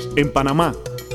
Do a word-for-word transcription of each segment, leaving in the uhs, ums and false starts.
en Panamá.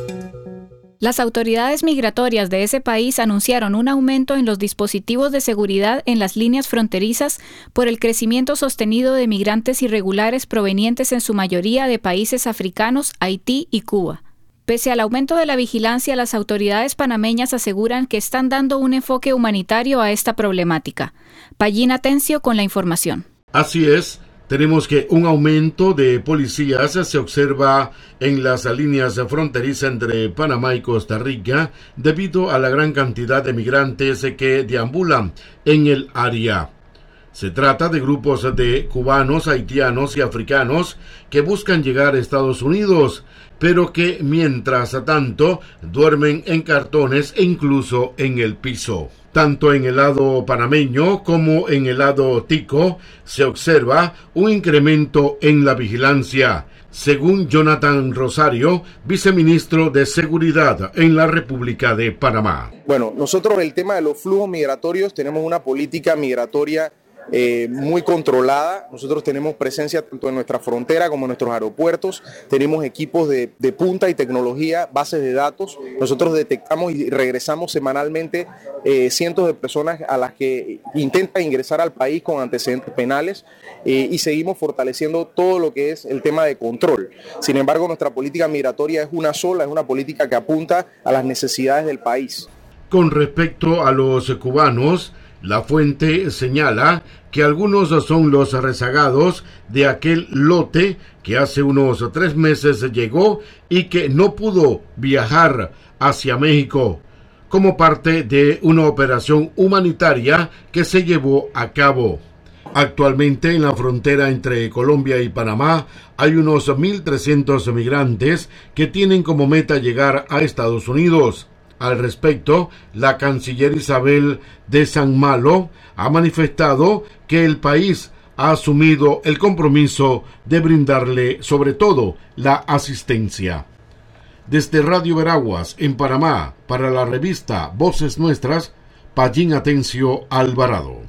Las autoridades migratorias de ese país anunciaron un aumento en los dispositivos de seguridad en las líneas fronterizas por el crecimiento sostenido de migrantes irregulares provenientes en su mayoría de países africanos, Haití y Cuba. Pese al aumento de la vigilancia, las autoridades panameñas aseguran que están dando un enfoque humanitario a esta problemática. Pallín Atencio con la información. Así es. Tenemos que un aumento de policías se observa en las líneas fronterizas entre Panamá y Costa Rica debido a la gran cantidad de migrantes que deambulan en el área. Se trata de grupos de cubanos, haitianos y africanos que buscan llegar a Estados Unidos, pero que mientras tanto duermen en cartones e incluso en el piso. Tanto en el lado panameño como en el lado tico se observa un incremento en la vigilancia, según Jonathan Rosario, viceministro de Seguridad en la República de Panamá. Bueno, nosotros el tema de los flujos migratorios tenemos una política migratoria Eh, muy controlada. Nosotros tenemos presencia tanto en nuestra frontera como en nuestros aeropuertos, tenemos equipos de, de punta y tecnología, bases de datos. Nosotros detectamos y regresamos semanalmente eh, cientos de personas a las que intentan ingresar al país con antecedentes penales eh, y seguimos fortaleciendo todo lo que es el tema de control. Sin embargo, nuestra política migratoria es una sola, es una política que apunta a las necesidades del país. Con respecto a los cubanos, la fuente señala que algunos son los rezagados de aquel lote que hace unos tres meses llegó y que no pudo viajar hacia México, como parte de una operación humanitaria que se llevó a cabo. Actualmente en la frontera entre Colombia y Panamá hay unos mil trescientos migrantes que tienen como meta llegar a Estados Unidos. Al respecto, la canciller Isabel de San Malo ha manifestado que el país ha asumido el compromiso de brindarle sobre todo la asistencia. Desde Radio Veraguas, en Panamá, para la revista Voces Nuestras, Pallín Atencio Alvarado.